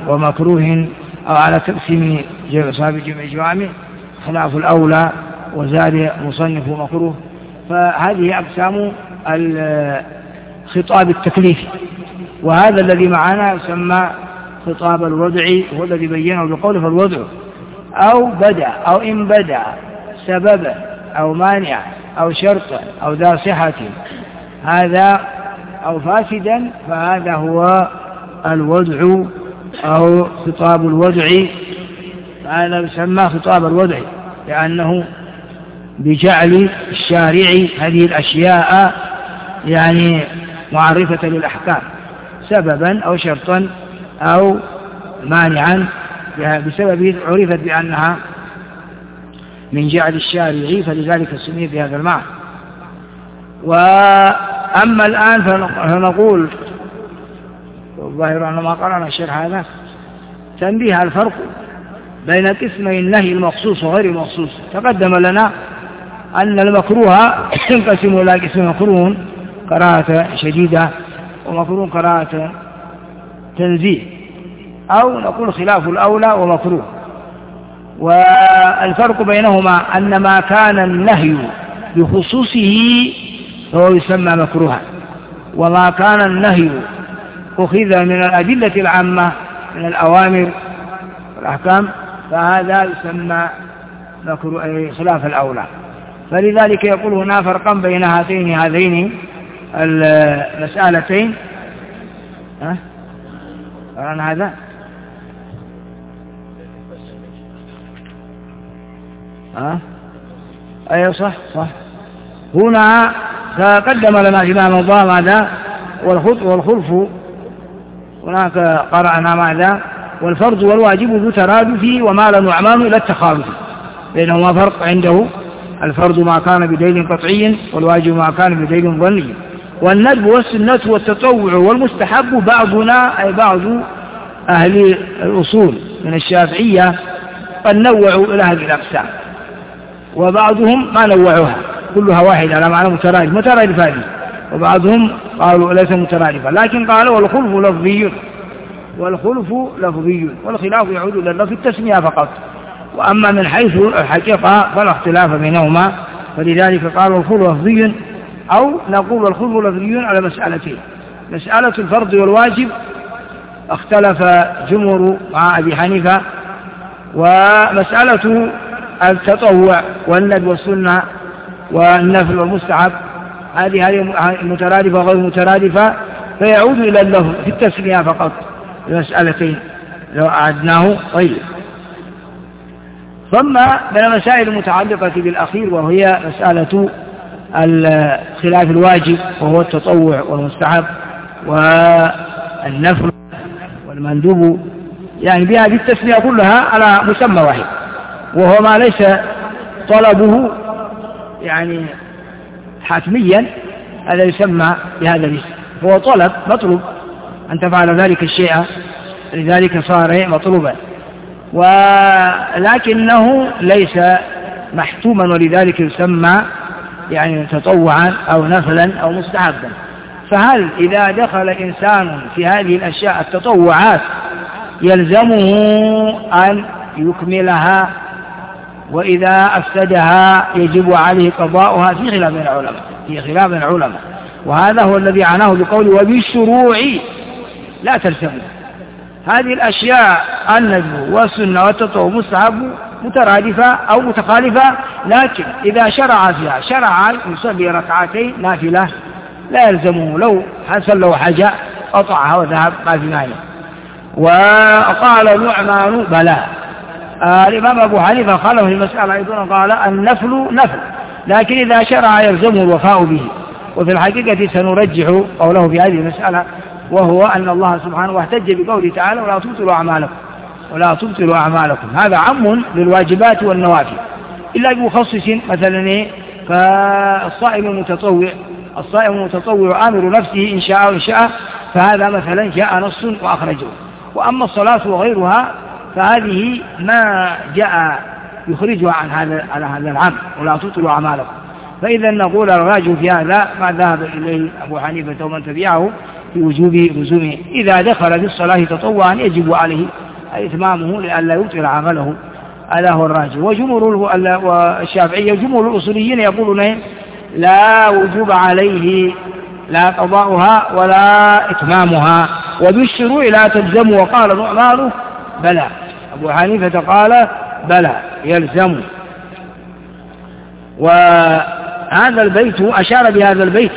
ومكروه أو على تقسيم صاحب جمع جوامع خلاف الأولى، وزاد مصنف مكروه. فهذه أقسام الخطاب التكليفي، وهذا الذي معنا يسمى خطاب الوضع، هو الذي بينه بقوله فالوضع أو بدأ أو إن بدأ سببا أو مانعا أو شرطا أو ذا صحة هذا أو فاسدا، فهذا هو الوضع أو خطاب الوضع. فهذا يسمى خطاب الوضع لأنه بجعل الشارع هذه الأشياء يعني معرفة للأحكام سببا أو شرطا أو مانعا، بسبب عرفت بأنها من جعل الشارع، فلذلك سمي بهذا المعنى. وأما الآن فنقول الظاهر أن ما قرأنا الشرح هذا تنبيه الفرق بين قسمي النهي المخصوص وغير المخصوص. تقدم لنا أن المكروه ينقسم إلى قسم مكروه كراهة شديدة ومكروه كراهة تنزيه، أو نقول خلاف الأولى ومكروه. والفرق بينهما أن ما كان النهي بخصوصه فهو يسمى مكروها، وما كان النهي أخذ من الأدلة العامة من الأوامر والأحكام فهذا يسمى خلاف الأولى. فلذلك يقول هنا فرقا بين هذين المسألتين. قرأنا هذا أي صح هنا تقدم لنا إمام الله ماذا والخلف، هناك قرأنا ماذا والفرض والواجب ذو ترادف ومال نعمان إلى التخالف، بينهما فرق عنده. الفرض ما كان بدليل قطعي والواجب ما كان بدليل ظني. والندب والسنة والتطوع والمستحب بعضنا أي بعض أهل الأصول من الشافعية قد نوعوا إلى هذه الأقسام، وبعضهم ما نوعوها كلها واحدة على معنى مترادفة، وبعضهم قالوا ليس مترادفة، لكن قالوا والخلف لفظي والخلاف يعود إلى اللفظ التسمية فقط، وأما من حيث الحقيقة فلا اختلاف بينهما. فلذلك قالوا الخلف لفظي، أو نقول الخلف لفظي على مسألتين: مسألة الفرض والواجب اختلف جمهور مع أبي حنيفة، ومسألة التطوع والندب والسنة والنفل والمستحب هذه مترادفة وغير مترادفة، فيعود إلى اللفظ في التسمية فقط المسألتين لو أعدناه. طيب، ثم من المسائل المتعلقة بالأخير وهي مسألة خلاف الواجب، وهو التطوع والمستحب والنفل والمندوب، يعني بهذه التسمية كلها على مسمى واحد، وهو ما ليس طلبه يعني حتميا هذا يسمى بهذا الاسم، هو مطلوب أن تفعل ذلك الشيء، لذلك صار مطلوبا، ولكنه ليس محتوما، ولذلك يسمى يعني تطوعا أو نفلا أو مستحبا. فهل إذا دخل إنسان في هذه الأشياء التطوعات يلزمه أن يكملها، وإذا أفسدها يجب عليه قضاؤها؟ في خلاف العلماء، وهذا هو الذي عناه بقوله وبالشروع لا تلزمه. هذه الأشياء الندب والسنة والتطوع مستحب مترادفة أو متخالفة، لكن إذا شرع فيها شرع يصلي ركعتين نافلة لا يلزمه، لو حصل له حاجة قطعها وذهب ما في مانع. وقال نعمان بلى. الإمام أبو حنيفة قال في المسألة أيضا قال النفل نفل، لكن إذا شرع يلزمه الوفاء به. وفي الحقيقة سنرجح قوله في هذه المسألة، وهو أن الله سبحانه احتج بقوله تعالى ولا تبطلوا أعمالكم. هذا عام للواجبات والنوافل، إلا بمخصص مثلا فالصائم المتطوع آمر نفسه إن شاء وإن شاء، فهذا مثلا جاء نص وأخرجه. وأما الصلاة وغيرها فهذه ما جاء يخرجها على هذا العام، ولا تبطلوا أعمالكم. فإذا نقول الراجح في هذا ما ذهب إليه أبو حنيفة ومن تبعه، بوجوب لزومه. إذا دخل في الصلاة تطوعا يجب عليه إتمامه لئلا يبطل عمله، هذا هو الراجح. والشافعية وجمهور الأصوليين يقولون لا وجوب عليه، لا قضاؤها ولا إتمامها، وبالشروع لا تلزم. وقال نعمان بلى، أبو حنيفة قال بلى يلزم. وهذا البيت أشار بهذا البيت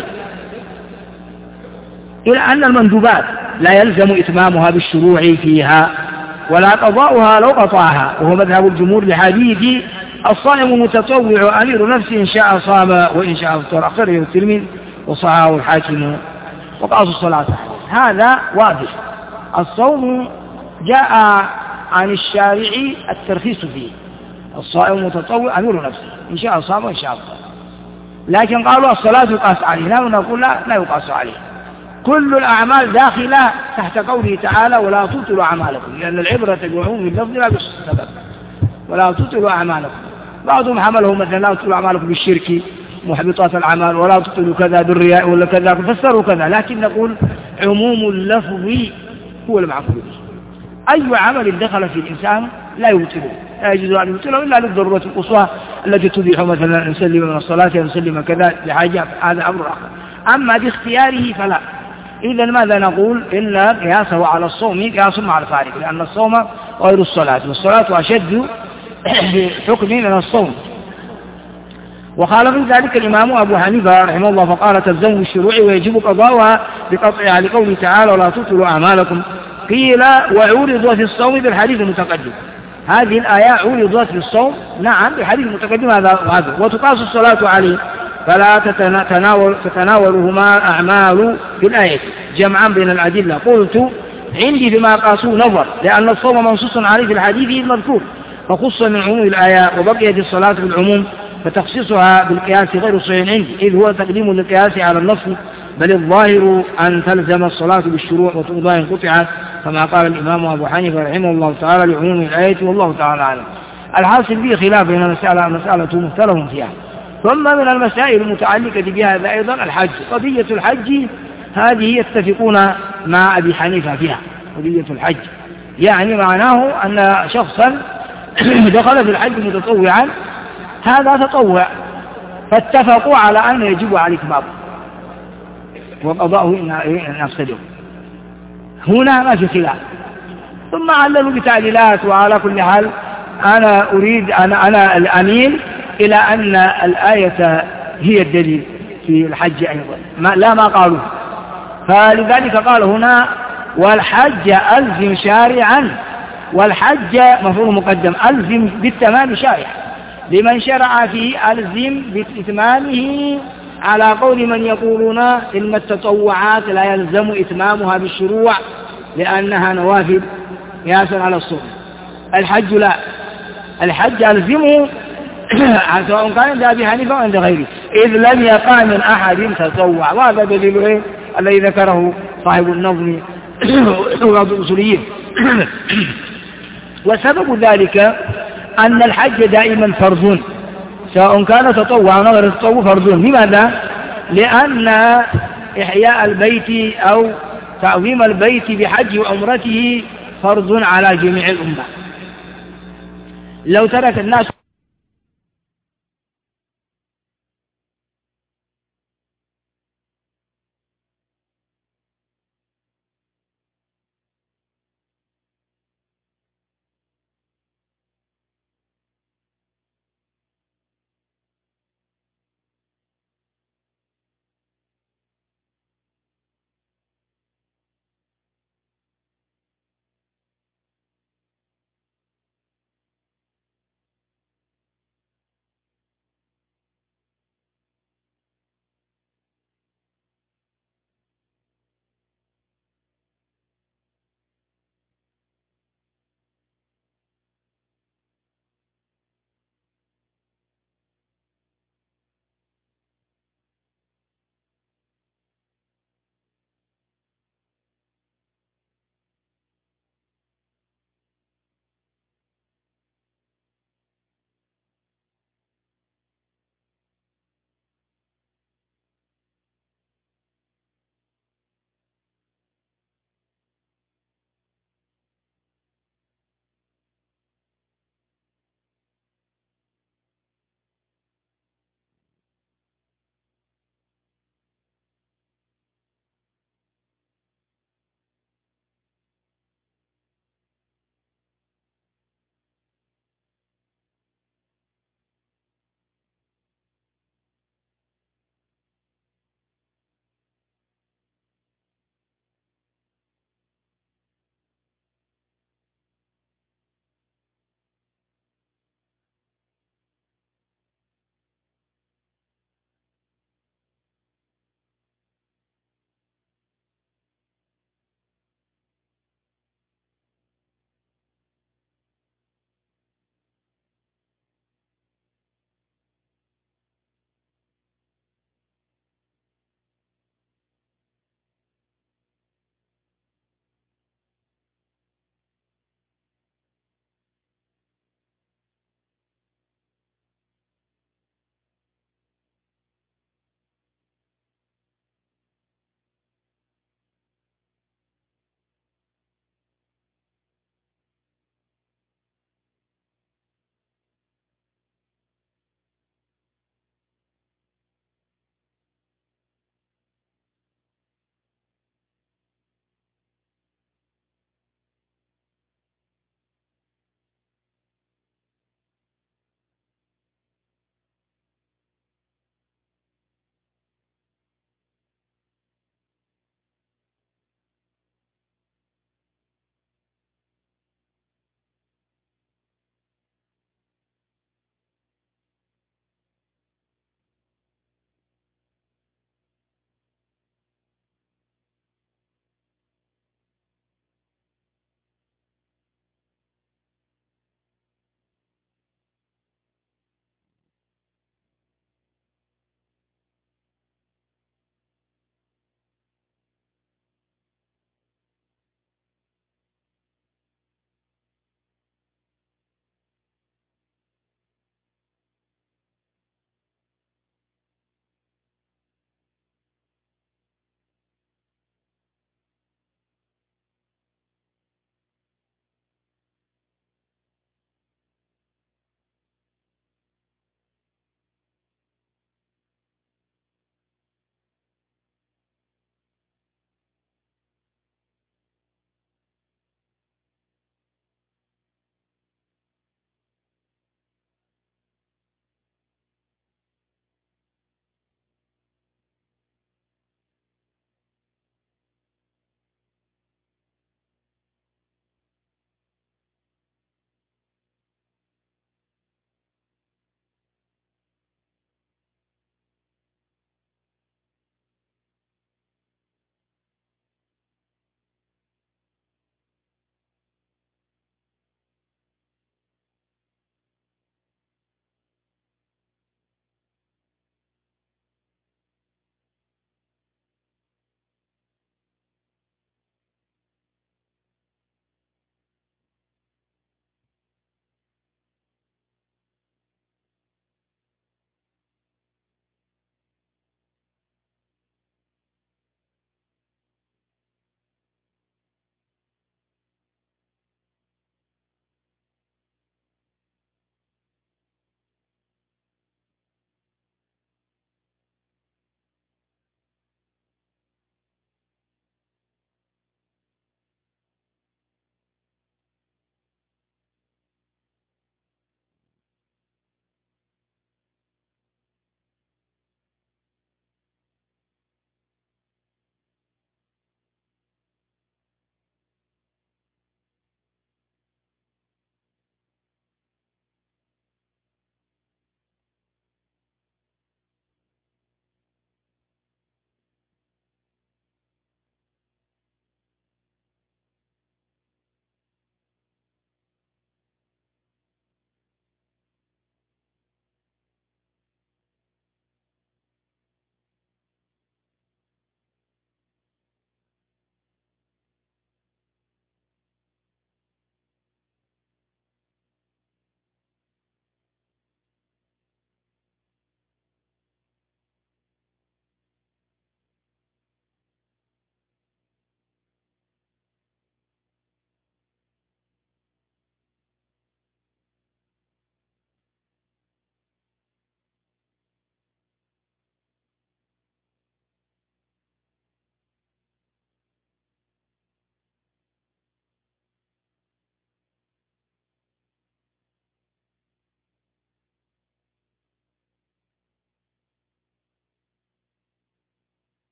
إلى أن المندوبات لا يلزم إتمامها بالشروع فيها ولا قضاؤها لو قطعها، وهو مذهب الجمهور لحديث الصائم المتطوع أمير نفسه إن شاء صام وإن شاء أفطر، أخرجه الترمذي وصححه الحاكم. وقاص الصلاة هذا واضح. الصوم جاء عن الشارع الترخيص فيه، الصائم المتطوع أمير نفسه إن شاء صام وإن شاء أفطر، لكن قالوا الصلاة يقاس عليه، لا نقول لا يقاس عليه. كل الأعمال داخلة تحت قوله تعالى ولا تبطلوا أعمالكم، لأن العبرة بعموم اللفظ لا بالسبب، ولا تبطلوا أعمالكم. بعضهم حمله مثلا لا تبطلوا أعمالكم بالشرك محبطات الأعمال، ولا تبطلوا كذا بالرياء ولا كذا، فسروا كذا، لكن نقول عموم اللفظ هو المعقول به. أي عمل دخل في الإنسان لا يبطله، لا يجوز أن يبطله إلا للضرورة القصوى التي تبيح مثلا أن يسلم من الصلاة أو يسلم كذا لحاجة، هذا أمر آخر. أما باختياره فلا. إذا ماذا نقول؟ إن قياسه على الصوم قياس مع الفارق، لأن الصوم غير الصلاة، والصلاة أشد حكم من الصوم. وقال في ذلك الإمام أبو حنيفة رحمه الله فقال تلزم بالشروع ويجب قضاؤها بقطعها لقوله تعالى ولا تبطلوا أعمالكم. قيل وعورض في الصوم بالحديث المتقدم، هذه الآية عورضت في الصوم نعم بالحديث المتقدم هذا، وتقاس الصلاة عليه فلا تتناولهما أعمال في الآية جمعا بين الأدلة. قلت عندي بما قاسوا نظر، لأن الصوم منصوص عليه في الحديث المذكور فخص من عموم الآية، وبقيت الصلاة بالعموم فتخصيصها بالقياس غير صحيح عندي، إذ هو تقديم للقياس على النص، بل الظاهر أن تلزم الصلاة بالشروع وتقضى إن قطعت، كما قال الإمام أبو حنيفة رحمه الله تعالى لعموم الآية، والله تعالى أعلم. الحاصل فيه خلاف بين مسألة مختلف فيها. ثم من المسائل المتعلقة بهذا أيضا الحج، قضية الحج هذه يتفقون مع أبي حنيفة فيها. قضية الحج يعني معناه أن شخصا دخل في الحج متطوعا، هذا تطوع، فاتفقوا على أن يجب عليه إتمامه وقضاؤه إن أفسده. هنا ما في خلاف. ثم عللوا بتعليلات. وعلى كل حال أنا الأميل إلى أن الآية هي الدليل في الحج أيضا، لا ما قالوا. فلذلك قال هنا والحج ألزم شارعا، والحج مفعول مقدم، ألزم بالتمام شارع، لمن شرع فيه ألزم بإتمامه، على قول من يقولون إن التطوعات لا يلزم إتمامها بالشروع لأنها نوافل قياسا على الصوم. الحج لا، الحج ألزمه سواء كان عند أبي حنيفة أو عند غيره، إذ لم يقع من أحد تطوع. وهذا دليل الذي ذكره صاحب النظم وبعض الأصوليين. وسبب ذلك أن الحج دائما فرض، سواء كان تطوع أو غير تطوع فرض. لماذا؟ لأن إحياء البيت أو تعظيم البيت بحج وعمرته فرض على جميع الأمة. لو ترك الناس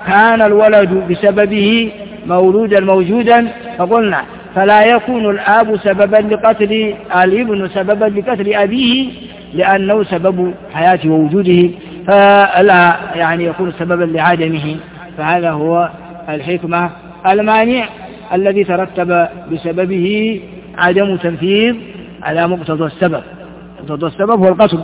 كان الولد بسببه مولودا موجودا فقلنا فلا يكون الآب سببا لقتل الابن سببا لقتل أبيه لأنه سبب حياته ووجوده، فلا يعني يكون سببا لعدمه. فهذا هو الحكمة المانع الذي ترتب بسببه عدم تنفيذ على مقتضى السبب. مقتضى السبب هو القتل.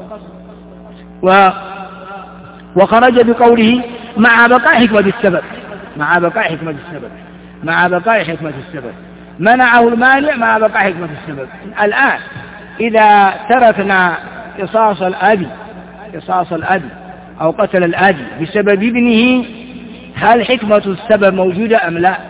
وخرج بقوله مع بقاء حكمة السبب، مع بقاء حكمة السبب، مع بقاء حكمة السبب، منعه المانع مع بقاء حكمة السبب. الآن إذا تركنا قصاص الأب أو قتل الأب بسبب ابنه، هل حكمة السبب موجودة أم لا؟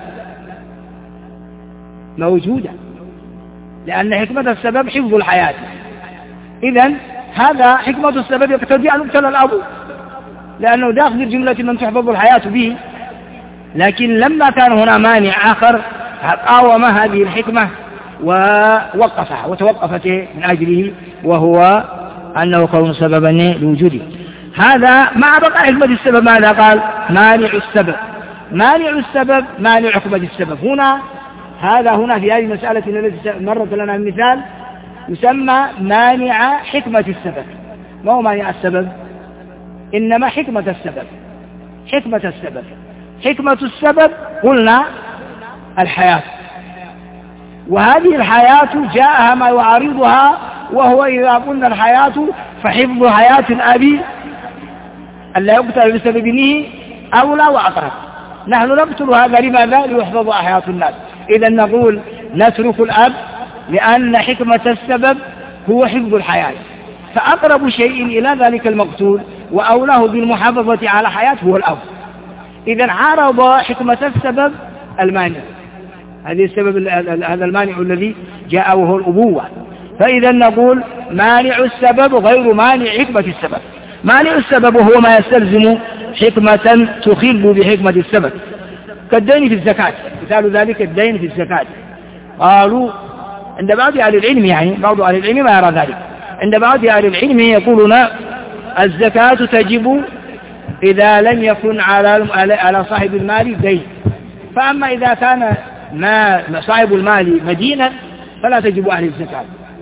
موجودة، لأن حكمة السبب حفظ الحياة. إذن هذا حكمة السبب يقتضي أن يقتل الأب لأنه داخل الجملة من تحفظ الحياة به. لكن لما كان هنا مانع آخر قاوم هذه الحكمة ووقفها وتوقفت من أجله، وهو أنه كون سببا لوجوده. هذا مع بقاء حكمة السبب ماذا قال؟ مانع السبب، مانع السبب مانع حكمة السبب. هنا في هذه المسألة التي مرت لنا المثال يسمى مانع حكمة السبب. ما هو مانع السبب؟ إنما حكمة السبب. حكمة السبب، حكمة السبب قلنا الحياة، وهذه الحياة جاءها ما يعارضها، وهو إذا قلنا الحياة فحفظ حياة الأب ألا يقتل بسبب ابنه أولى وأقرب. نحن نقتل هذا لماذا؟ ليحفظ حياة الناس. إذا نقول نترك الأب لأن حكمة السبب هو حفظ الحياة، فأقرب شيء إلى ذلك المقتول وأولاه بالمحافظة على حياته هو الأب. إذا عارض حكمة السبب المانع، هذا السبب، هذا المانع الذي جاء وهو الأبوة. فإذا نقول مانع السبب غير مانع حكمة السبب. مانع السبب هو ما يستلزم حكمة تخل بحكمة السبب، كالدين في الزكاة. مثال ذلك الدين في الزكاة. قالوا عند بعض أهل العلم، يعني بعض أهل العلم ما يرى ذلك، عند بعض أهل العلم يقولون الزكاة تجب إذا لم يكن على صاحب المال دين، فأما إذا كان صاحب المال مدينا فلا تجب عليه الزكاة.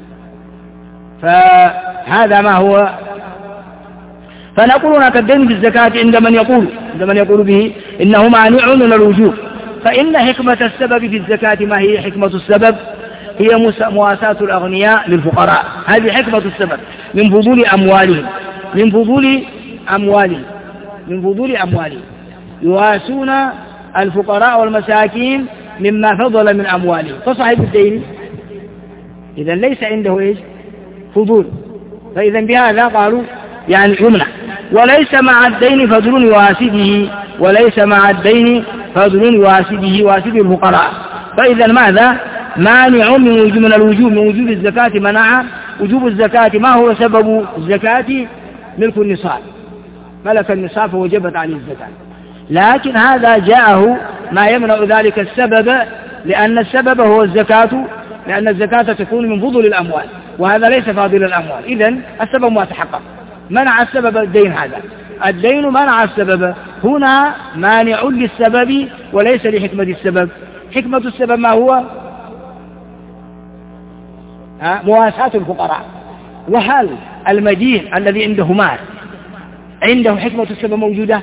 فهذا ما هو. فنقول هناك الدين في الزكاة عند من يقول به إنه مانع من الوجوب. فإن حكمة السبب في الزكاة ما هي حكمة السبب؟ هي مواساة الأغنياء للفقراء. هذه حكمة السبب من فضول أموالهم، من فضول أموالهم يواسون الفقراء والمساكين مما فضل من أموالهم. فصاحب الدين إذا ليس عنده إيش؟ فضول، فإذا بهذا قالوا يعني يمنع. وليس مع الدين فضل يواسده، وليس مع الدين فضل يواسده واسد الفقراء. فإذا ماذا؟ مانع من الوجوب، من وجوب الزكاة منع وجوب الزكاة. ما هو سبب الزكاة؟ ملك النصاب، ملك النصاب فوجبت عليه الزكاة. لكن هذا جاءه ما يمنع ذلك السبب، لأن السبب هو الزكاة، لأن الزكاة تكون من فضل الأموال وهذا ليس فاضل الأموال. إذن السبب ما تحقق، منع السبب الدين. هذا الدين منع السبب، هنا مانع للسبب وليس لحكمة السبب. حكمة السبب ما هو؟ مواساة الفقراء. وهل المدين الذي عنده مال عنده حكمة السبب موجودة؟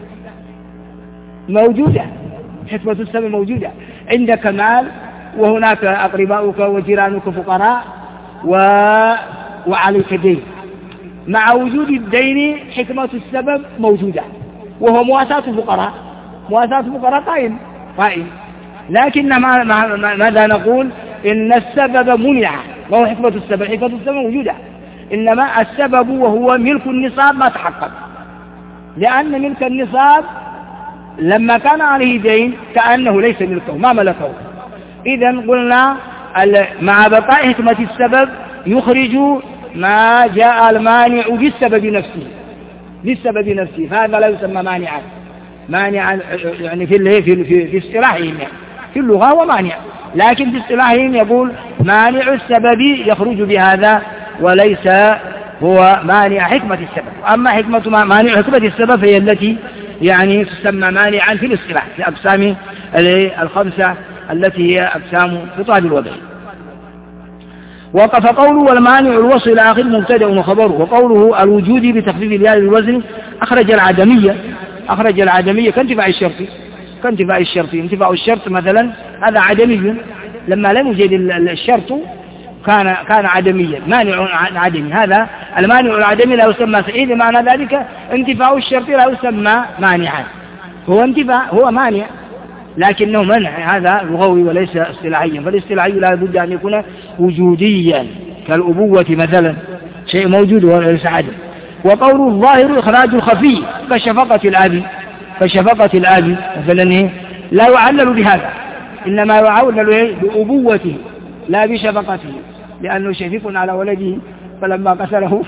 موجودة، حكمة السبب موجودة. عندك مال وهناك أقرباؤك وجيرانك فقراء وعليك دين، مع وجود الدين حكمة السبب موجودة وهو مواساة الفقراء. مواساة الفقراء قائم، لكن ماذا نقول؟ إن السبب منع، وهو حكمة السبب. حكمة السبب موجودة، إنما السبب وهو ملك النصاب ما تحقق، لأن ملك النصاب لما كان عليه دين كأنه ليس ملكه، ما ملكه. إذن قلنا مع بقاء حكمة السبب يخرج ما جاء المانع للسبب نفسه، فهذا لا يسمى مانعا يعني في اصطلاحهم، يعني في اللغة هو مانع، لكن في اصطلاحهم يقول مانع السبب يخرج بهذا وليس هو مانع حكمة السبب. أما مانع حكمة السبب فهي التي يعني تسمى مانعا في الاصطلاح في أقسام الخمسة التي هي أقسام خطاب الوضع. فقوله والمانع الوصل إلى آخر مبتدأ وخبره. وقوله الوجود بتخفيف الياء للوزن أخرج العدمية كانتفاء الشرط. انتفاء الشرط مثلا هذا عدمي، لما لم يوجد الشرط كان عدميا، مانع عدمي. هذا المانع العدمي لا يسمى سعيد، معنى ذلك انتفاء الشرط لا يسمى مانعا، هو مانع لكنه منع، هذا لغوي وليس اصطلاحيا. فالاصطلاحي لا بد أن يكون وجوديا كالأبوة مثلا، شيء موجود وليس عدم. وقول الظاهر إخراج الخفي كشفقة الآب مثلا لا يعلل بهذا، إنما يعلل بأبوته لا بشفقته، لأنه شفيق على ولده فلما قتله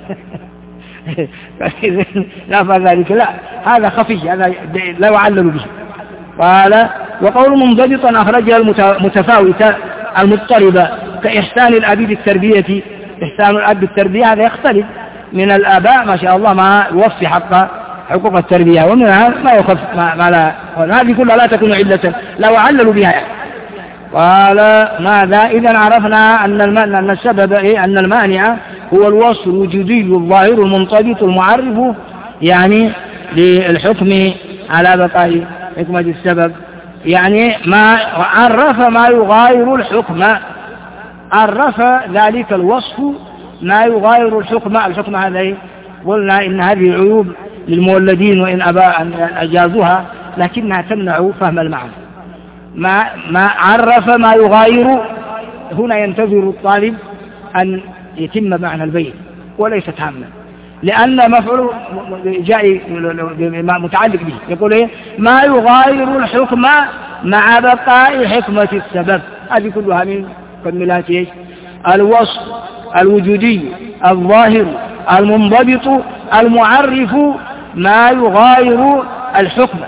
لا فذلك لا، هذا خفي، هذا لا يعلل به. قال وقول منضبطا أخرجها المتفاوتة المضطربة كإحسان الأب بالتربية. إحسان الأب بالتربية هذا يختلف من الآباء ما شاء الله ما يوفي حقوق التربية، ومنها ما يخف ما لا، هذه كلها لا تكون علة لا يعلل بها يعني. قال ماذا إذا عرفنا أن السبب أن المانع هو الوصف الوجودي الظاهر المنضبط المعرف يعني للحكم على بقاء حكمة السبب، يعني ما عرف ما يغاير الحكم، عرف ذلك الوصف ما يغاير الحكم هذا قلنا إن هذه عيوب للمولدين وإن أبى أن أجازوها، لكنها تمنع فهم المعنى. ما عرف ما يغاير، هنا ينتظر الطالب أن يتم معنى البيت وليس تاما، لأن مفعول جاء متعلق به، يقول ما يغاير الحكم مع بقاء حكمة السبب. هذه كلها من مكملات الوصف الوجودي الظاهر المنضبط المعرف ما يغاير الحكم،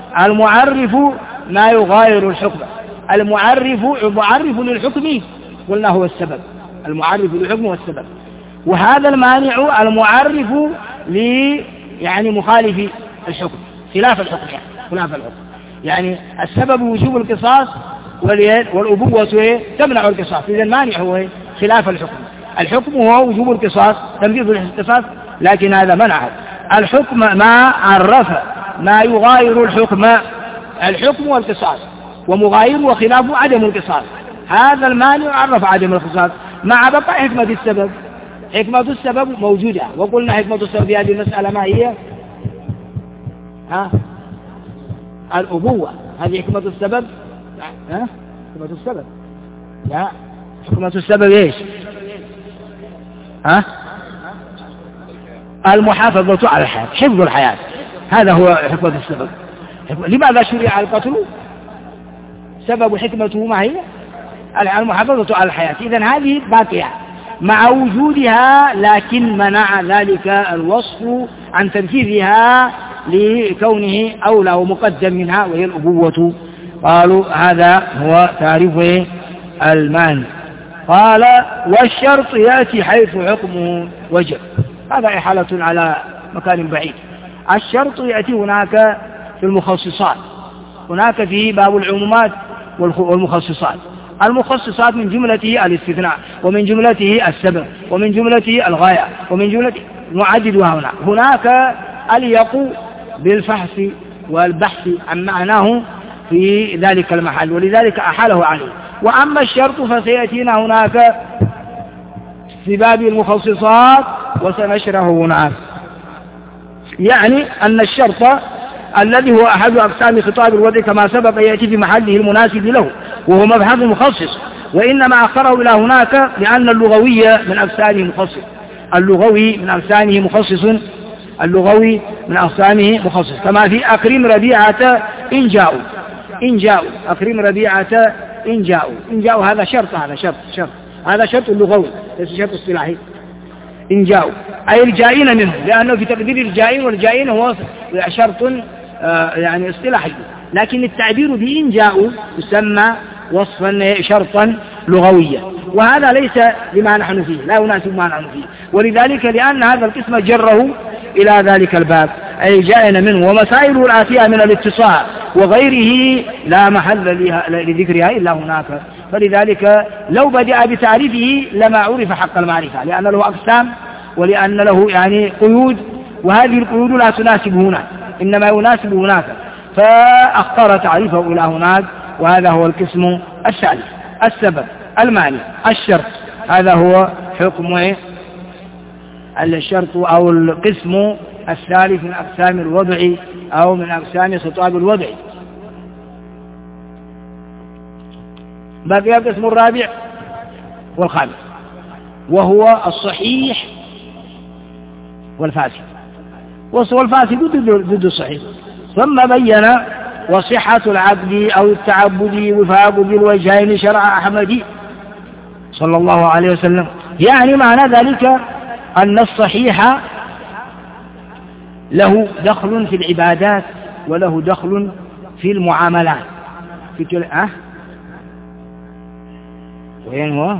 المعرف للحكم قلنا هو السبب، المعرف للحكم والسبب. وهذا المانع المعرف يعني مخالف الحكم، خلاف الحكم يعني السبب وجوب القصاص والأبوة تمنع القصاص، إذا المانع هو خلاف الحكم هو وجوب القصاص تنفيذ القصاص، لكن هذا منعه. الحكم ما عرف ما يغاير الحكم والقصاص، ومغاير وخلافه عدم القصاص، هذا المانع عرف عدم القصاص مع بقاء حكمة السبب. حكمة السبب موجودة، وقلنا حكمة السبب في هذه المسألة ما هي؟ الأبوة، هذه حكمة السبب. حكمة السبب لا، حكمة السبب ايش؟ المحافظة على الحياة، حفظ الحياة، هذا هو حكمة السبب. لماذا شرع القتل؟ سبب حكمته ما هي؟ المحافظة على الحياة. إذن هذه باقية مع وجودها، لكن منع ذلك الوصف عن تنفيذها لكونه أولى ومقدم منها وهي الأبوة. قالوا هذا هو تعريف المانع. قال والشرط يأتي حيث حكمه وجب، هذا إحالة على مكان بعيد. الشرط يأتي هناك في المخصصات، هناك في باب العمومات والمخصصات. المخصصات من جملته الاستثناء، ومن جملته السبب، ومن جملته الغاية، ومن جملته نعددها هناك اليق بالفحص والبحث عن معناه في ذلك المحل، ولذلك أحاله عليه. وأما الشرط فسيأتينا هناك في باب المخصصات وسنشره هناك. يعني أن الشرط الذي هو أحد أقسام خطاب الوضع كما سبق يأتي في محله المناسب له، وهو مبحث مخصص، وإنما أخره إلى هناك لأن اللغوية من أقسامه مخصص، اللغوي من أقسامه مخصص، اللغوي من أقسامه مخصص، كما في أكرم ربيعة إن جاءوا أكرم ربيعة إن جاءوا هذا شرط، هذا شرط اللغوي ليس شرط اصطلاحي. إن جاءوا أي الجائين منهم، لأنه في تقدير الجائين والجائين هو شرط يعني اصطلاحي، لكن التعبير بإن جاءوا يسمى وصفا شرطا لغويا، وهذا ليس بما نحن فيه، لا يناسب ما نحن فيه، ولذلك لأن هذا القسم جره إلى ذلك الباب. أي جائن منه. ومسائل الآتية من الاتصال وغيره لا محل لذكرها إلا هناك، فلذلك لو بدأ بتعريفه لما عرف حق المعرفة، لأن له أقسام ولأن له يعني قيود، وهذه القيود لا تناسب هنا إنما يناسب هناك، فاختار تعريفه إلى هناك. وهذا هو القسم الثالث. السبب، المانع، الشرط، هذا هو حكم الشرط أو القسم الثالث من أقسام الوضع أو من أقسام خطاب الوضع. بقي القسم الرابع والخامس، وهو الصحيح والفاسد. والفاسد ضد الصحيح. ثم بين وصحة العبد أو التعبد وفاق بالوجهين شرع أحمد صلى الله عليه وسلم. يعني معنى ذلك أن الصحيح له دخل في العبادات وله دخل في المعاملات. في وين هو؟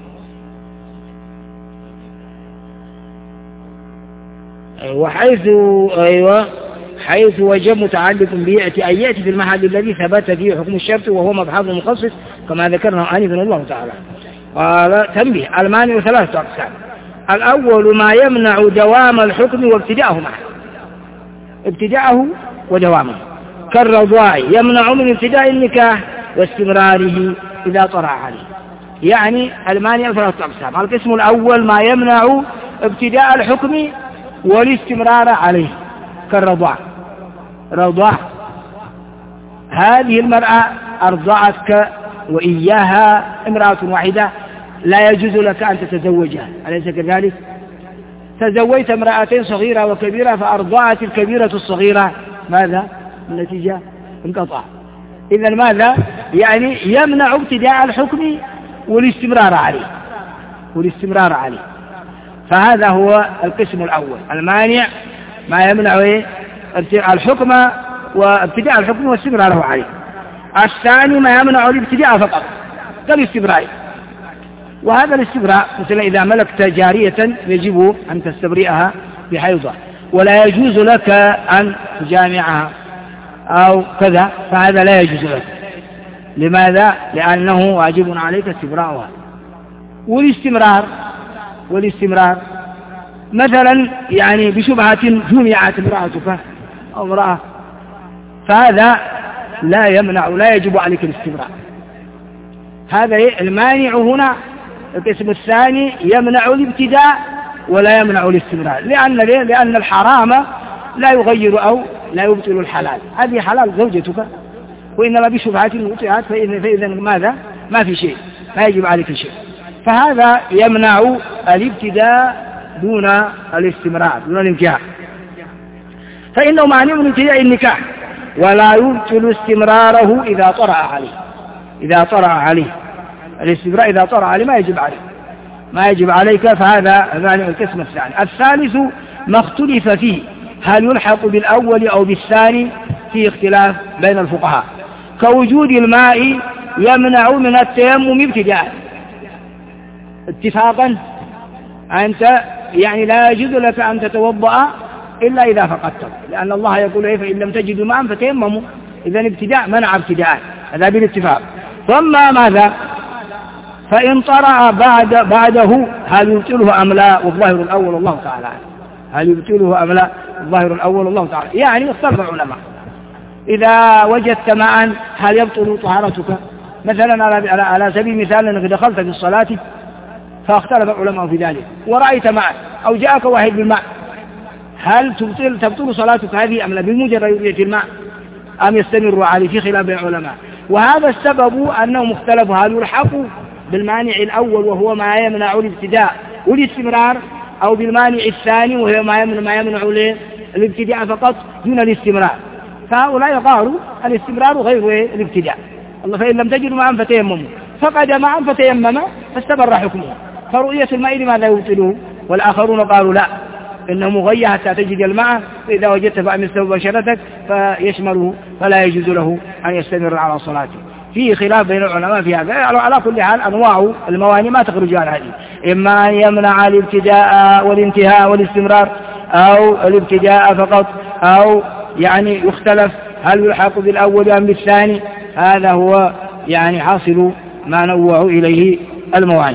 حيث وجب متعلق بيأتي أن يأتي في المحل الذي ثبت فيه حكم الشرط وهو مبحث مخصص كما ذكرنا آنفا الله تعالى. قال تنبيه، المانع ثلاثة أقسام. الأول ما يمنع دوام الحكم وابتداءه معه، ابتداءه ودوامه، كالرضاع يمنع من ابتداء النكاح واستمراره إذا طرأ عليه. يعني المانع ثلاثة أقسام. القسم الأول ما يمنع ابتداء الحكم والاستمرار عليه، كالرضاع. رضاع، هذه المرأة أرضعتك وإياها امرأة واحدة، لا يجوز لك أن تتزوجها، أليس كذلك؟ تزوجت امرأتين صغيرة وكبيرة فأرضعت الكبيرة الصغيرة، ماذا؟ النتيجة انقطع. إذن ماذا؟ يعني يمنع ابتداء الحكم والاستمرار عليه. فهذا هو القسم الأول. المانع ما يمنع الحكم وابتداء الحكم واستمراره عليه. الثاني ما يمنع الابتداء فقط كالاستبراء. وهذا الاستبراء مثلا إذا ملكت جارية يجب أن تستبرئها بحيضة، ولا يجوز لك أن تجامعها أو كذا، فهذا لا يجوز لك. لماذا؟ لأنه واجب عليك استبراءها. والاستمرار مثلا يعني بشبهة جمعت امرأتك أو امرأة، فهذا لا يمنع، لا يجب عليك الاستمرار. هذا المانع هنا. القسم الثاني يمنع الابتداء ولا يمنع الاستمرار، لأن الحرام لا يغير أو لا يبطل الحلال. هذه حلال زوجتك، وإنما بشبهة وطئت، فإذا ماذا؟ ما في شيء، لا يجب عليك شيء. فهذا يمنع الابتداء دون الاستمرار، دون الانكاح، فإنه مانع من ابتداء النكاح، ولا يبطل استمراره إذا طرأ عليه. الاستمرار إذا طرأ عليه ما يجب عليك، فهذا مانع القسم الثاني. الثالث ما اختلف فيه، هل يلحق بالأول أو بالثاني؟ فيه اختلاف بين الفقهاء. كوجود الماء يمنع من التيمم ابتداء اتفاقا، أنت يعني لا يجوز لك أن تتوضأ إلا إذا فقدت، لأن الله يقول فإن لم تجدوا ماء فتيمموا. إذن ابتداء منع ابتداء، هذا بالاتفاق. ثم ماذا؟ فإن طرأ بعده هل يبطله أم لا؟ والظاهر الأول الله تعالى. هل يبطله أم لا؟ الظاهر الأول الله تعالى. يعني اختلف العلماء. إذا وجدت ماء هل يبطل طهارتك؟ مثلا على سبيل المثال أنك دخلت في الصلاة فاختلف العلماء في ذلك، ورأيت ماء أو جاءك واحد بالماء، هل تبطل صلاتك هذه أم لا بمجرد رؤية الماء أم يستمر عليه؟ في خلاف بين العلماء. وهذا السبب أنهم اختلفوا هل يلحقوا بالمانع الأول وهو ما يمنع الابتداء والاستمرار، أو بالمانع الثاني وهو ما يمنع الابتداء فقط دون الاستمرار. فهؤلاء قالوا الاستمرار غير الابتداء. الله فإن لم تجدوا معا فتيمموا، فقد معا فتيمم فاستمر حكمه. فرؤية الماء لماذا يبطله؟ والآخرون قالوا لا، إنه مغير حتى تجد الماء، فإذا وجدت فأمسه بشرتك فيشمله، فلا يجوز له أن يستمر على صلاته. فيه خلاف بين العلماء في هذا. على كل حال أنواع الموانع ما تخرج عن هذه، إما أن يمنع الابتداء والانتهاء والاستمرار، أو الابتداء فقط، أو يعني يختلف هل يلحق بالأول أم بالثاني. هذا هو يعني حاصل ما نوع إليه الموانع.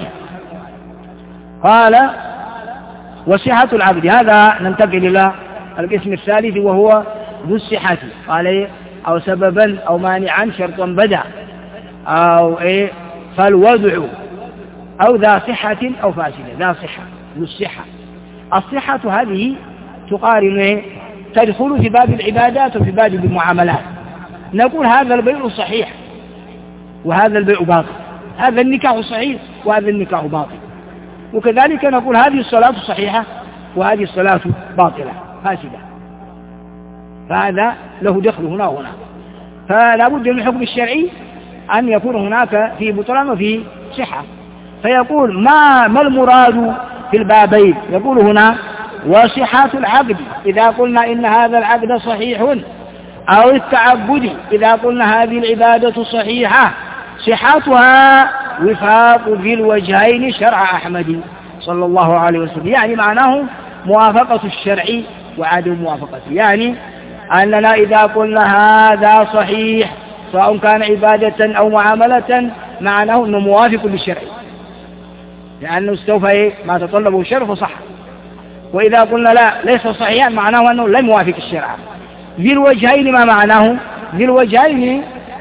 قال وصحة العبد. هذا ننتقل إلى القسم الثالث وهو ذو الصحة. قال أو سببا أو مانعا شرطا بدا أو فالوضع أو ذا صحة أو فاسدة. ذا صحة ذو الصحة. الصحة هذه تقارن تدخل في باب العبادات وفي باب المعاملات. نقول هذا البيع صحيح وهذا البيع باطل، هذا النكاح صحيح وهذا النكاح باطل، وكذلك نقول هذه الصلاة صحيحة وهذه الصلاة باطلة فاسدة. فهذا له دخل هنا وهنا. فلا بد من الحكم الشرعي أن يكون هناك في بطلان وفي صحة. فيقول ما المراد في البابين؟ يقول هنا وصحة العبد إذا قلنا إن هذا العبد صحيح، أو التعبد إذا قلنا هذه العبادة صحيحة. صحتها وفاق ذي الوجهين شرع أحمد صلى الله عليه وسلم، يعني معناه موافقة الشرع وعدم موافقته. يعني أننا إذا قلنا هذا صحيح سواء كان عبادة أو معاملة معناه أنه موافق للشرع، لأنه استوفى ما تطلبه الشرع فصح. وإذا قلنا لا ليس صحيحا معناه أنه لم يوافق الشرع. ذي الوجهين ما معناه؟ ذي الوجهين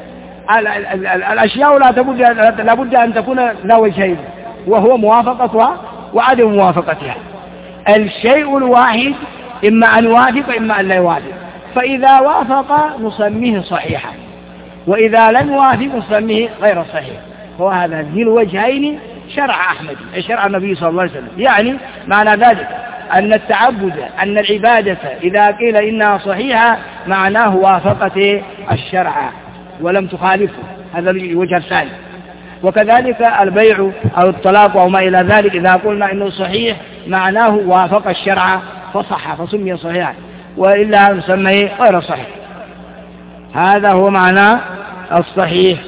الأشياء لا بد أن تكون لا وجهين، وهو موافقتها وعدم موافقتها. الشيء الواحد إما أن يوافق إما أن لا يوافق. فإذا وافق نسميه صحيحا، وإذا لم يوافق نسميه غير صحيح. وهذا ذي الوجهين شرع أحمد شرع النبي صلى الله عليه وسلم. يعني معنى ذلك أن التعبد أن العبادة إذا قيل إنها صحيحة معناه وافقت الشرع ولم تخالفه. هذا الوجه الثاني. وكذلك البيع أو الطلاق أو ما إلى ذلك إذا قلنا إنه صحيح معناه وافق الشرع فصح فسمي صحيحا، وإلا نسميه غير صحيح. هذا هو معنى الصحيح.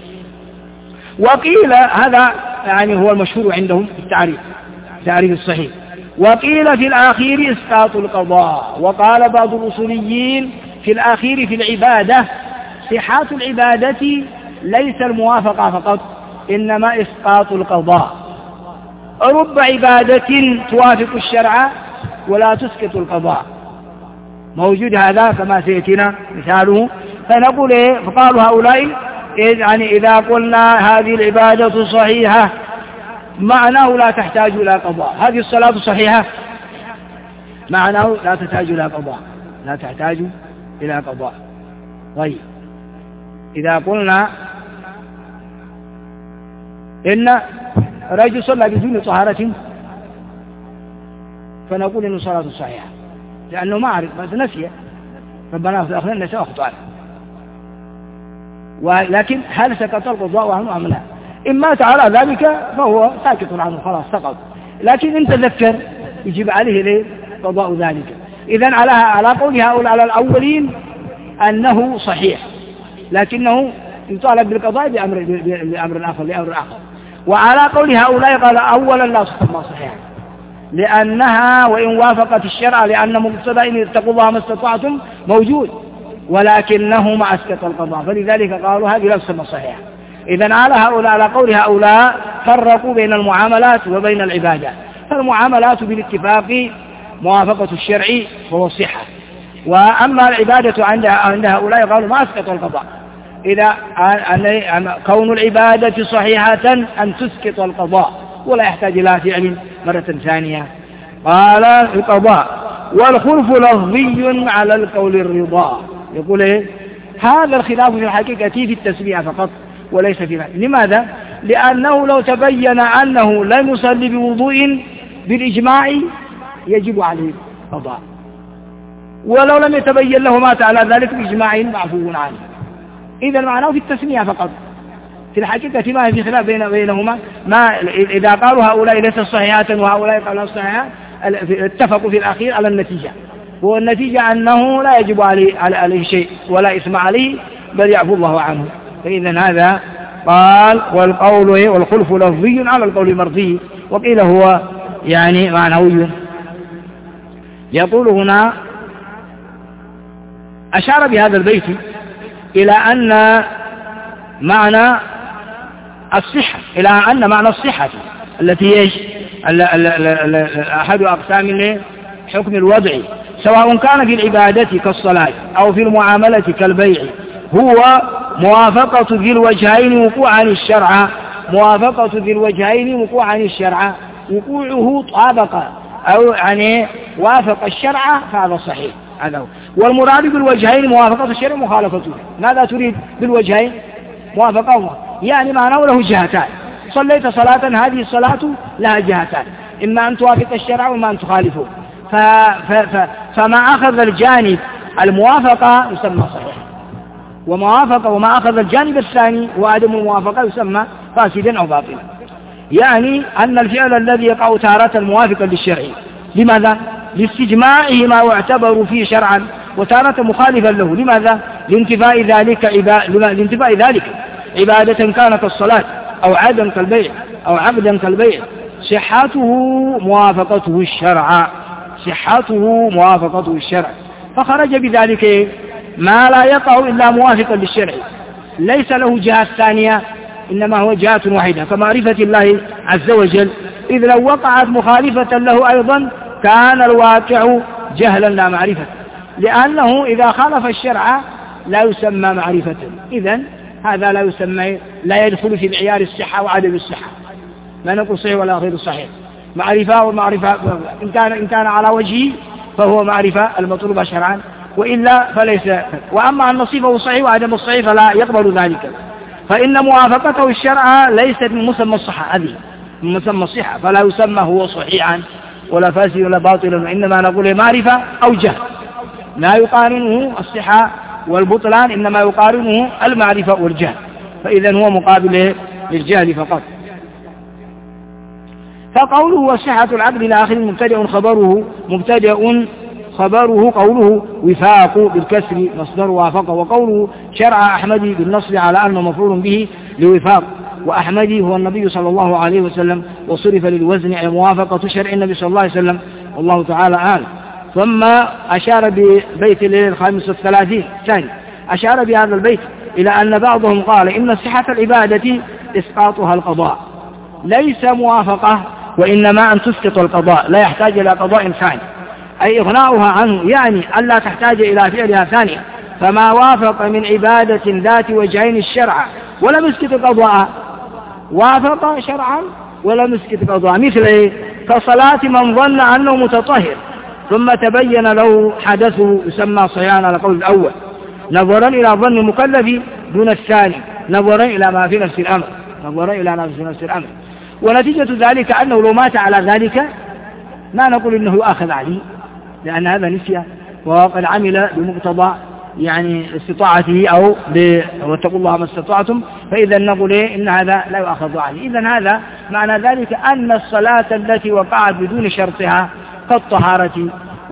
وقيل هذا يعني هو المشهور عندهم في التعريف تعريف الصحيح. وقيل في الأخير إسقاط القضاء. وقال بعض الأصوليين في الأخير في العبادة صحة العبادة ليس الموافقة فقط إنما إسقاط القضاء. رب عبادة توافق الشرع ولا تسقط القضاء، موجود هذا كما سيأتينا مثاله. فنقول فقالوا هؤلاء يعني إذا قلنا هذه العبادة صحيحة معناه لا تحتاج إلى قضاء. هذه الصلاة صحيحة معناه لا تحتاج إلى قضاء، لا تحتاج إلى قضاء. طيب إذا قلنا إن رجل صلى بدون طهارة فنقول إن صلاة صحيحة لأنه ما عرف بس نسي، ربنا في الآخرين نسي أخطأنا. ولكن هل سقط القضاء عنه أم لا؟ إن مات على ذلك فهو ساكت عنه خلاص سقط، لكن إن تذكر يجب عليه قضاء ذلك. إذن على قول هؤلاء على الأولين أنه صحيح لكنه يطالب بالقضاء بأمر آخر. وعلى قول هؤلاء قال أولا لا تسمى صحيحا لأنها وإن وافقت الشرع لأن مقتضى إن اتقوا الله ما استطعتم موجود، ولكنه ما أسقط القضاء، فلذلك قالوا هذه لا تسمى صحيحة. إذن على قول هؤلاء فرقوا بين المعاملات وبين العبادات. فالمعاملات بالاتفاق موافقة الشرع وهو الصحة، وأما العبادة عند هؤلاء قالوا ما أسقط القضاء. إذا كون العبادة صحيحة أن تسقط القضاء ولا يحتاج إلى فعل مرة ثانية. قال القضاء والخلف لفظي على القول الرضا. يقول إيه؟ هذا الخلاف في الحقيقة في التسمية فقط وليس في معنى. لماذا؟ لأنه لو تبين أنه لم يصلي بوضوء بالإجماع يجب عليه قضاء، ولو لم يتبين له مات على ذلك بإجماع معفو عنه. إذا معناه في التسمية فقط، في الحقيقة ما في خلاف بينهما. ما إذا قالوا هؤلاء ليس صحيحات وهؤلاء قالوا صحيحات اتفقوا في الأخير على النتيجة، والنتيجة أنه لا يجب عليه شيء ولا إثم عليه بل يعفو الله عنه. فإذا هذا قال والقول والخلف لفظي على القول مرضي، وقيل هو يعني معنوي. يقول هنا أشار بهذا البيت إلى أن معنى الصحة، إلى أن معنى الصحة التي هي أحد أقسام حكم الوضع، سواء كان في العبادة كالصلاة أو في المعاملة كالبيع، هو موافقة ذي الوجهين وقوعا الشرع، موافقة ذي الوجهين وقوعا الشرع، وقوعه طابق أو يعني وافق الشرع فهذا صحيح. هذا هو. والمراد بالوجهين موافقة الشرع مخالفته. ماذا تريد بالوجهين؟ موافقة، يعني معناه له جهتان. صليت صلاة، هذه الصلاة لها جهتان، إما أن توافق الشرع وإما أن تخالفه. فما أخذ الجانب الموافقة يسمى صحيح، وما أخذ الجانب الثاني وعدم الموافقة يسمى فاسدا أو باطلا. يعني أن الفعل الذي يقع تارة موافقا للشرع، لماذا؟ لاستجماعه ما يعتبر فيه شرعا، وتارة مخالفا له، لماذا؟ لانتفاء ذلك عبادة كانت الصلاة أو عادا كالبيع أو عبدا كالبيع، صحته موافقته الشرع، فخرج بذلك ما لا يقع إلا موافقا للشرع، ليس له جهة ثانية، إنما هو جهة واحدة كمعرفة الله عز وجل، إذ لو وقعت مخالفة له أيضا كان الواقع جهلا لا معرفة، لأنه إذا خالف الشرع لا يسمى معرفة، إذن هذا لا يسمى، لا يدخل في معيار الصحة وعدم الصحة، لا نقول صحيح ولا غير صحيح. معرفة والمعرفة إن كان على وجهه فهو معرفة المطلوبة شرعا، وإلا فليس. وأما أن نصيبه صحيح وعدم الصحيح فلا يقبل ذلك، فإن موافقته الشرع ليست من مسمى الصحة، هذه من مسمى الصحة، فلا يسمى هو صحيحا ولا فاسد ولا باطلا، وإنما نقول معرفة أو جهل، لا يقارنه الصحة والبطلان، إنما يقارنه المعرفة والجهل، فإذا هو مقابل للجهل فقط. فقوله وصحة العقد إلى آخر مبتدأ خبره قوله وفاق بالكسر مصدر وافق، وقوله شرع أحمدي بالنصب على أنه مفعول به لوفاق، وأحمدي هو النبي صلى الله عليه وسلم، وصرف للوزن أي موافقة شرع النبي صلى الله عليه وسلم، والله تعالى أعلم. ثم أشار ببيت الليل 35 ثاني، أشار بهذا البيت إلى أن بعضهم قال إن صحة العبادة إسقاطها القضاء، ليس موافقة، وإنما أن تسقط القضاء، لا يحتاج إلى قضاء ثاني، أي إغناؤها عنه، يعني ألا تحتاج إلى فعلها ثانية، فما وافق من عبادة ذات وجهين الشرع ولم يسقط قضاء، وافق شرعا ولم يسقط قضاء، مثل كصلاة من ظن أنه متطهر ثم تبين له حدثه يسمى صيان على قول الأول، نظرا إلى ظن المكلف دون الثاني، نظرا إلى ما في نفس الأمر، ونتيجة ذلك أنه لو مات على ذلك ما نقول إنه يؤاخذ عليه، لأن هذا نسيان وقد عمل بمقتضى يعني استطاعته أو واتقوا الله ما استطعتم، فإذا نقول إن هذا لا يؤاخذ عليه. إذن هذا معنى ذلك أن الصلاة التي وقعت بدون شرطها كالطهارة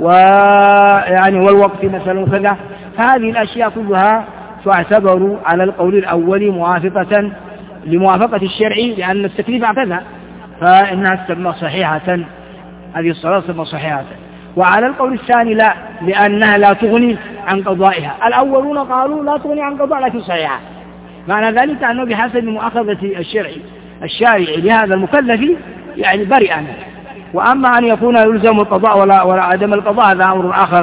ويعني والوقت مثلا كذا، فهذه الأشياء كلها تعتبر على القول الأول موافقة لموافقة الشرع، لأن التكليف كذا، فإنها تسمى صحيحة، هذه الصلاة تسمى صحيحة. وعلى القول الثاني لا، لأنها لا تغني عن قضائها. الأولون قالوا لا تغني عن قضاء لكن صحيحة، معنى ذلك أنه بحسب مؤاخذة الشارع لهذا المكلف يعني برئ عنه. وأما أن يكون يلزم القضاء ولا عدم القضاء هذا أمر آخر،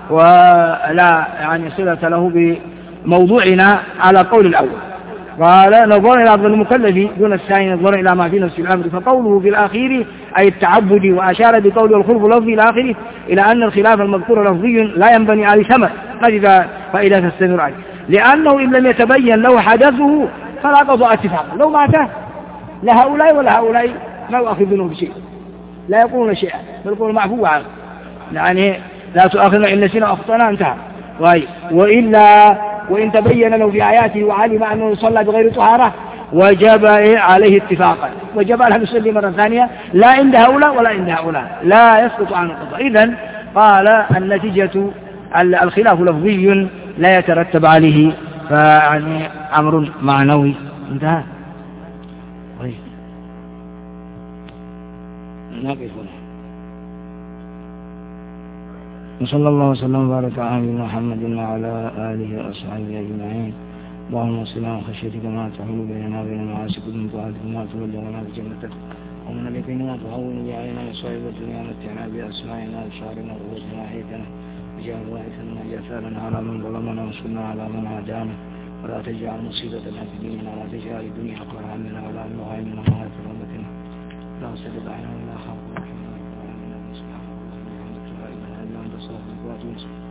ولا يعني صلة له بموضوعنا على قول الأول. قال نظر إلى عبد المكلف دون الثاني، نظر إلى ما في نفس الأمر، فقوله في الأخير أي التعبد، وأشار بقوله الخلف لفظي إلى آخره إلى أن الخلاف المذكور لفظي لا ينبني عليه ثمر، هذه فإذا تستمر عليه، لأنه إن لم يتبين له حدثه فلا قضاء اتفاقا، لو مات لهؤلاء ولهؤلاء ما يؤخذونه بشيء، لا يقولون شيئا بل يقولون معفو عنه، يعني لا تؤاخذنا إن نسينا أخطأنا انتهى. وإلا وإن تبين له في آياته وعلم أنه يصلى بغير طهارة وجب عليه اتفاقا، وجب عليه يصلي مرة ثانية، لا عند هؤلاء ولا عند هؤلاء، لا يسقط عن القضاء. إذن قال النتيجة الخلاف لفظي لا يترتب عليه، فيعني أمر معنوي انتهى. وصلى الله وسلم وبارك على نبينا محمد وعلى آله وأصحابه أجمعين. اللهم صل على خشيتك ما تحول بيننا وبين المعاصي من طاعتك ما تبلغنا بجنتك ومن اليقين ما تهون به علينا مصائب الدنيا متعنا بأسماعنا وأبصارنا وقوتنا أحييتنا واجعل الوارث منا جثارنا على من ظلمنا وانصرنا على من عادانا ولا تجعل مصيبتنا في ديننا ولا تجعل الدنيا أكبر همنا ولا مبلغ علمنا ولا في رحمتنا لا سلط علينا ولا خاف رحمنا ولا منا سبحانك اللهم وبحمدك لا إله إلا أنت أستغفرك وأتوب إليك.